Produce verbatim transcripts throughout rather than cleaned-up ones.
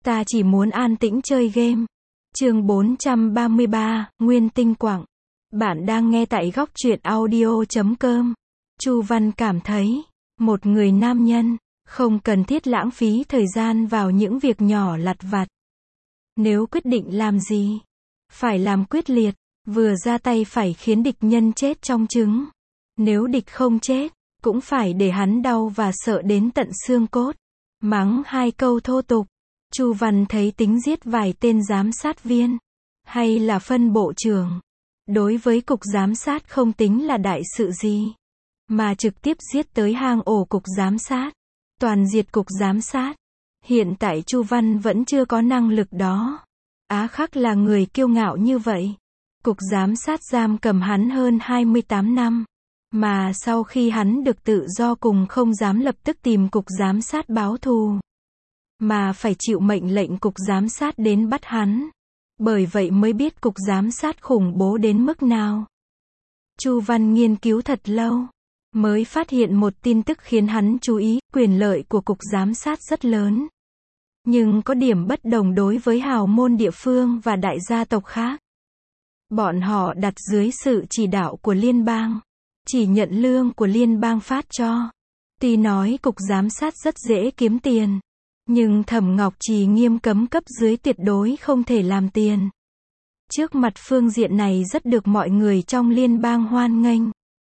Ta chỉ muốn an tĩnh chơi game. Chương bốn trăm ba mươi ba, Nguyên Tinh Quặng. Bạn đang nghe tại góc truyện audio chấm com. Chu Văn cảm thấy, một người nam nhân, không cần thiết lãng phí thời gian vào những việc nhỏ lặt vặt. Nếu quyết định làm gì, phải làm quyết liệt, vừa ra tay phải khiến địch nhân chết trong trứng. Nếu địch không chết, cũng phải để hắn đau và sợ đến tận xương cốt. Mắng hai câu thô tục. Chu Văn thấy tính giết vài tên giám sát viên, hay là phân bộ trưởng, đối với cục giám sát không tính là đại sự gì. Mà trực tiếp giết tới hang ổ cục giám sát, toàn diệt cục giám sát. Hiện tại Chu Văn vẫn chưa có năng lực đó. Á khắc là người kiêu ngạo như vậy. Cục giám sát giam cầm hắn hơn hai mươi tám năm. Mà sau khi hắn được tự do cùng không dám lập tức tìm cục giám sát báo thù. Mà phải chịu mệnh lệnh cục giám sát đến bắt hắn. Bởi vậy mới biết cục giám sát khủng bố đến mức nào. Chu Văn nghiên cứu thật lâu, mới phát hiện một tin tức khiến hắn chú ý, quyền lợi của cục giám sát rất lớn. Nhưng có điểm bất đồng đối với hào môn địa phương và đại gia tộc khác. Bọn họ đặt dưới sự chỉ đạo của liên bang, chỉ nhận lương của liên bang phát cho. Tuy nói cục giám sát rất dễ kiếm tiền, nhưng Thẩm Ngọc Trì nghiêm cấm cấp dưới tuyệt đối không thể làm tiền. Trước mặt phương diện này rất được mọi người trong liên bang hoan nghênh.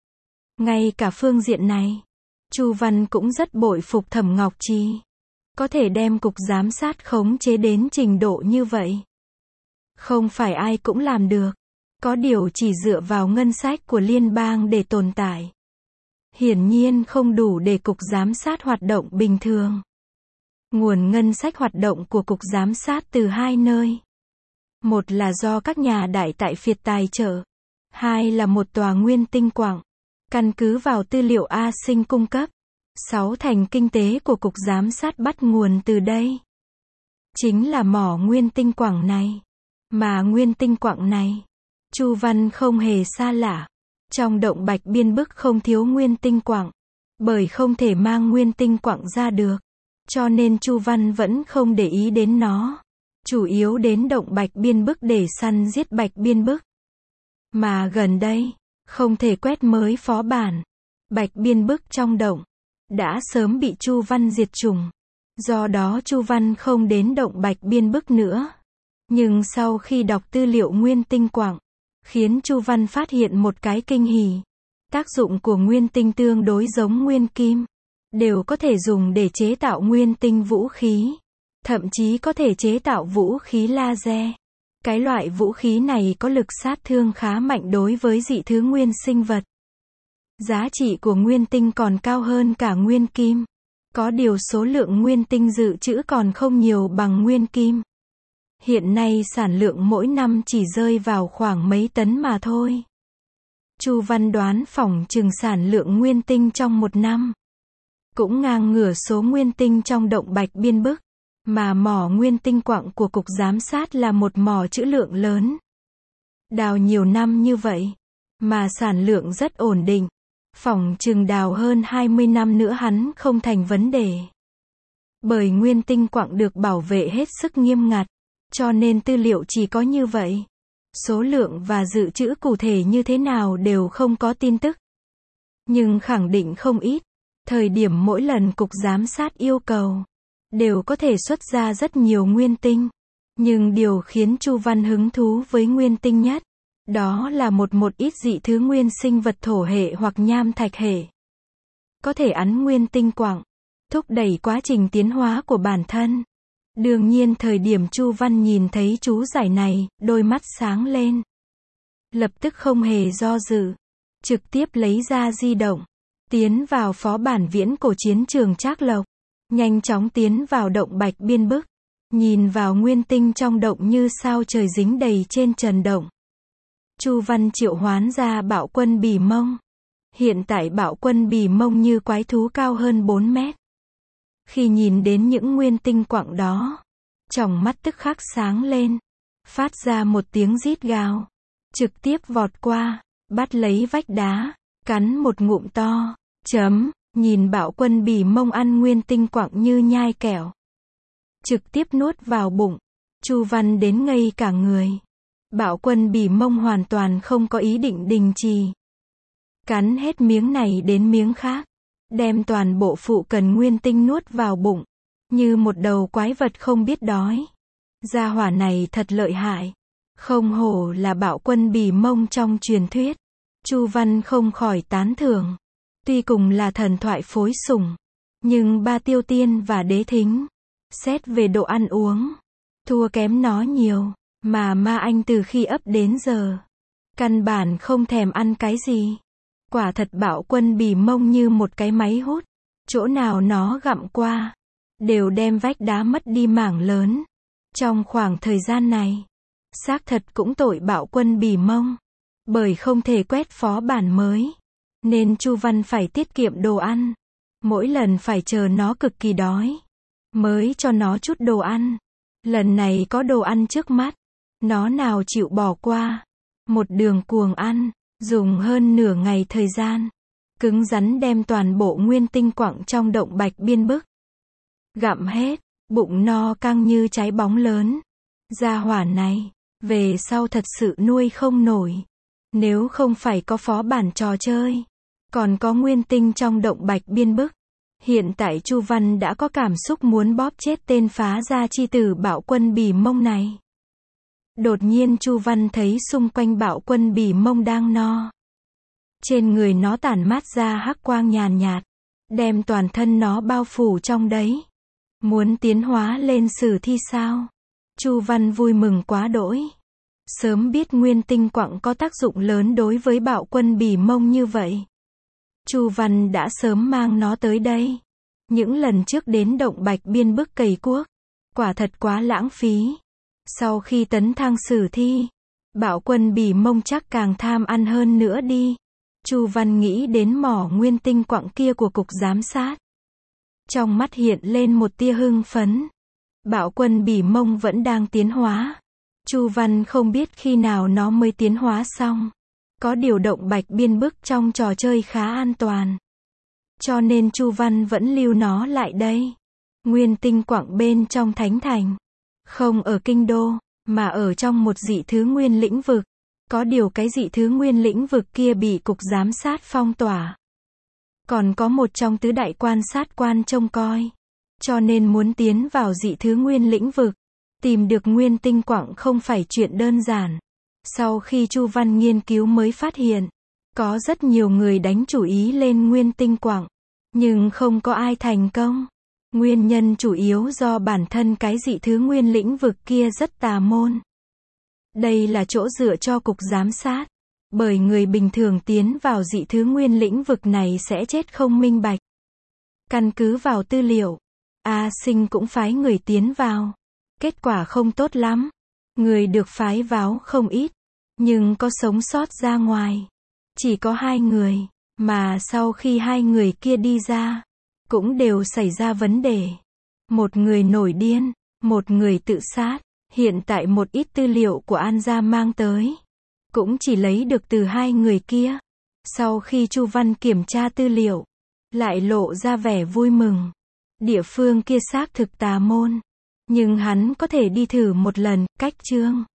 Ngay cả phương diện này, Chu Văn cũng rất bội phục Thẩm Ngọc Trì. Có thể đem cục giám sát khống chế đến trình độ như vậy. Không phải ai cũng làm được. Có điều chỉ dựa vào ngân sách của liên bang để tồn tại. Hiển nhiên không đủ để cục giám sát hoạt động bình thường. Nguồn ngân sách hoạt động của cục giám sát từ hai nơi. Một là do các nhà đại tại phiệt tài trợ. Hai là một tòa nguyên tinh quặng. Căn cứ vào tư liệu A Sinh cung cấp. Sáu thành kinh tế của cục giám sát bắt nguồn từ đây. Chính là mỏ nguyên tinh quặng này. Mà nguyên tinh quặng này, Chu Văn không hề xa lạ. Trong động Bạch Biên Bức không thiếu nguyên tinh quặng. Bởi không thể mang nguyên tinh quặng ra được. Cho nên Chu Văn vẫn không để ý đến nó. Chủ yếu đến động Bạch Biên Bức để săn giết Bạch Biên Bức. Mà gần đây, không thể quét mới phó bản. Bạch Biên Bức trong động đã sớm bị Chu Văn diệt chủng. Do đó Chu Văn không đến động Bạch Biên Bức nữa. Nhưng sau khi đọc tư liệu nguyên tinh quặng, khiến Chu Văn phát hiện một cái kinh hỉ. Tác dụng của nguyên tinh tương đối giống nguyên kim. Đều có thể dùng để chế tạo nguyên tinh vũ khí. Thậm chí có thể chế tạo vũ khí laser. Cái loại vũ khí này có lực sát thương khá mạnh đối với dị thứ nguyên sinh vật. Giá trị của nguyên tinh còn cao hơn cả nguyên kim. Có điều số lượng nguyên tinh dự trữ còn không nhiều bằng nguyên kim. Hiện nay sản lượng mỗi năm chỉ rơi vào khoảng mấy tấn mà thôi. Chu Văn đoán phỏng chừng sản lượng nguyên tinh trong một năm cũng ngang ngửa số nguyên tinh trong động Bạch Biên Bức. Mà mỏ nguyên tinh quặng của cục giám sát là một mỏ trữ lượng lớn. Đào nhiều năm như vậy, mà sản lượng rất ổn định. Phỏng chừng đào hơn hai mươi năm nữa hắn không thành vấn đề. Bởi nguyên tinh quặng được bảo vệ hết sức nghiêm ngặt, cho nên tư liệu chỉ có như vậy. Số lượng và dự trữ cụ thể như thế nào đều không có tin tức. Nhưng khẳng định không ít. Thời điểm mỗi lần cục giám sát yêu cầu, đều có thể xuất ra rất nhiều nguyên tinh. Nhưng điều khiến Chu Văn hứng thú với nguyên tinh nhất, đó là một một ít dị thứ nguyên sinh vật thổ hệ hoặc nham thạch hệ. Có thể ắn nguyên tinh quặng, thúc đẩy quá trình tiến hóa của bản thân. Đương nhiên thời điểm Chu Văn nhìn thấy chú giải này, đôi mắt sáng lên. Lập tức không hề do dự, trực tiếp lấy ra di động, tiến vào phó bản viễn cổ chiến trường Trác Lộc. Nhanh chóng tiến vào động Bạch Biên Bức. Nhìn vào nguyên tinh trong động như sao trời dính đầy trên trần động. Chu Văn triệu hoán ra bạo quân Bỉ Mông. Hiện tại bạo quân Bỉ Mông như quái thú cao hơn bốn mét. Khi nhìn đến những nguyên tinh quặng đó, tròng mắt tức khắc sáng lên. Phát ra một tiếng rít gào. Trực tiếp vọt qua, bắt lấy vách đá, cắn một ngụm to. Chấm. Nhìn bạo quân Bỉ Mông ăn nguyên tinh quặng như nhai kẹo. trực tiếp nuốt vào bụng. Chu Văn đến ngây cả người. Bạo Quân Bỉ Mông hoàn toàn không có ý định đình trì. Cắn hết miếng này đến miếng khác, đem toàn bộ phụ cần nguyên tinh nuốt vào bụng, như một đầu quái vật không biết đói. Gia hỏa này thật lợi hại. Không hổ là Bạo Quân Bỉ Mông trong truyền thuyết. Chu Văn không khỏi tán thưởng. Tuy cùng là thần thoại phối sủng, nhưng Ba Tiêu Tiên và Đế Thính, xét về độ ăn uống, thua kém nó nhiều. Mà Ma Anh từ khi ấp đến giờ, căn bản không thèm ăn cái gì. Quả thật Bạo Quân Bỉ Mông như một cái máy hút. Chỗ nào nó gặm qua, đều đem vách đá mất đi mảng lớn. Trong khoảng thời gian này, xác thật cũng tội Bạo Quân Bỉ Mông. Bởi không thể quét phó bản mới, nên Chu Văn phải tiết kiệm đồ ăn. Mỗi lần phải chờ nó cực kỳ đói, mới cho nó chút đồ ăn. Lần này có đồ ăn trước mắt, nó nào chịu bỏ qua. Một đường cuồng ăn, dùng hơn nửa ngày thời gian, cứng rắn đem toàn bộ nguyên tinh quặng trong động Bạch Biên Bức gặm hết, bụng no căng như trái bóng lớn. Gia hỏa này, về sau thật sự nuôi không nổi. Nếu không phải có phó bản trò chơi, còn có nguyên tinh trong động Bạch Biên Bức, hiện tại Chu Văn đã có cảm xúc muốn bóp chết tên phá gia chi tử Bạo Quân Bỉ Mông này. Đột nhiên Chu Văn thấy xung quanh Bạo Quân Bỉ Mông đang no. Trên người nó tản mát ra hắc quang nhàn nhạt, đem toàn thân nó bao phủ trong đấy. Muốn tiến hóa lên sử thi sao? Chu Văn vui mừng quá đỗi. Sớm biết nguyên tinh quặng có tác dụng lớn đối với Bạo Quân Bỉ Mông như vậy, Chu Văn đã sớm mang nó tới đây. Những lần trước đến động Bạch Biên Bức cày cuốc, quả thật quá lãng phí. Sau khi tấn thăng sử thi, Bạo Quân Bỉ Mông chắc càng tham ăn hơn nữa đi. Chu Văn nghĩ đến mỏ nguyên tinh quặng kia của cục giám sát. Trong mắt hiện lên một tia hưng phấn. Bạo Quân Bỉ Mông vẫn đang tiến hóa. Chu Văn không biết khi nào nó mới tiến hóa xong. Có điều động Bạch Biên Bức trong trò chơi khá an toàn, cho nên Chu Văn vẫn lưu nó lại đây. Nguyên tinh quặng bên trong Thánh Thành, không ở kinh đô, mà ở trong một dị thứ nguyên lĩnh vực. Có điều cái dị thứ nguyên lĩnh vực kia bị cục giám sát phong tỏa. Còn có một trong tứ đại quan sát quan trông coi. Cho nên muốn tiến vào dị thứ nguyên lĩnh vực, tìm được nguyên tinh quặng không phải chuyện đơn giản. Sau khi Chu Văn nghiên cứu mới phát hiện, có rất nhiều người đánh chủ ý lên nguyên tinh quặng, nhưng không có ai thành công. Nguyên nhân chủ yếu do bản thân cái dị thứ nguyên lĩnh vực kia rất tà môn. Đây là chỗ dựa cho cục giám sát, bởi người bình thường tiến vào dị thứ nguyên lĩnh vực này sẽ chết không minh bạch. Căn cứ vào tư liệu, A Sinh cũng phái người tiến vào. Kết quả không tốt lắm. Người được phái vào không ít, nhưng có sống sót ra ngoài. Chỉ có hai người, mà sau khi hai người kia đi ra, cũng đều xảy ra vấn đề. Một người nổi điên, một người tự sát. Hiện tại một ít tư liệu của An gia mang tới, cũng chỉ lấy được từ hai người kia. Sau khi Chu Văn kiểm tra tư liệu, lại lộ ra vẻ vui mừng. Địa phương kia xác thực tà môn, nhưng hắn có thể đi thử một lần. Cách chương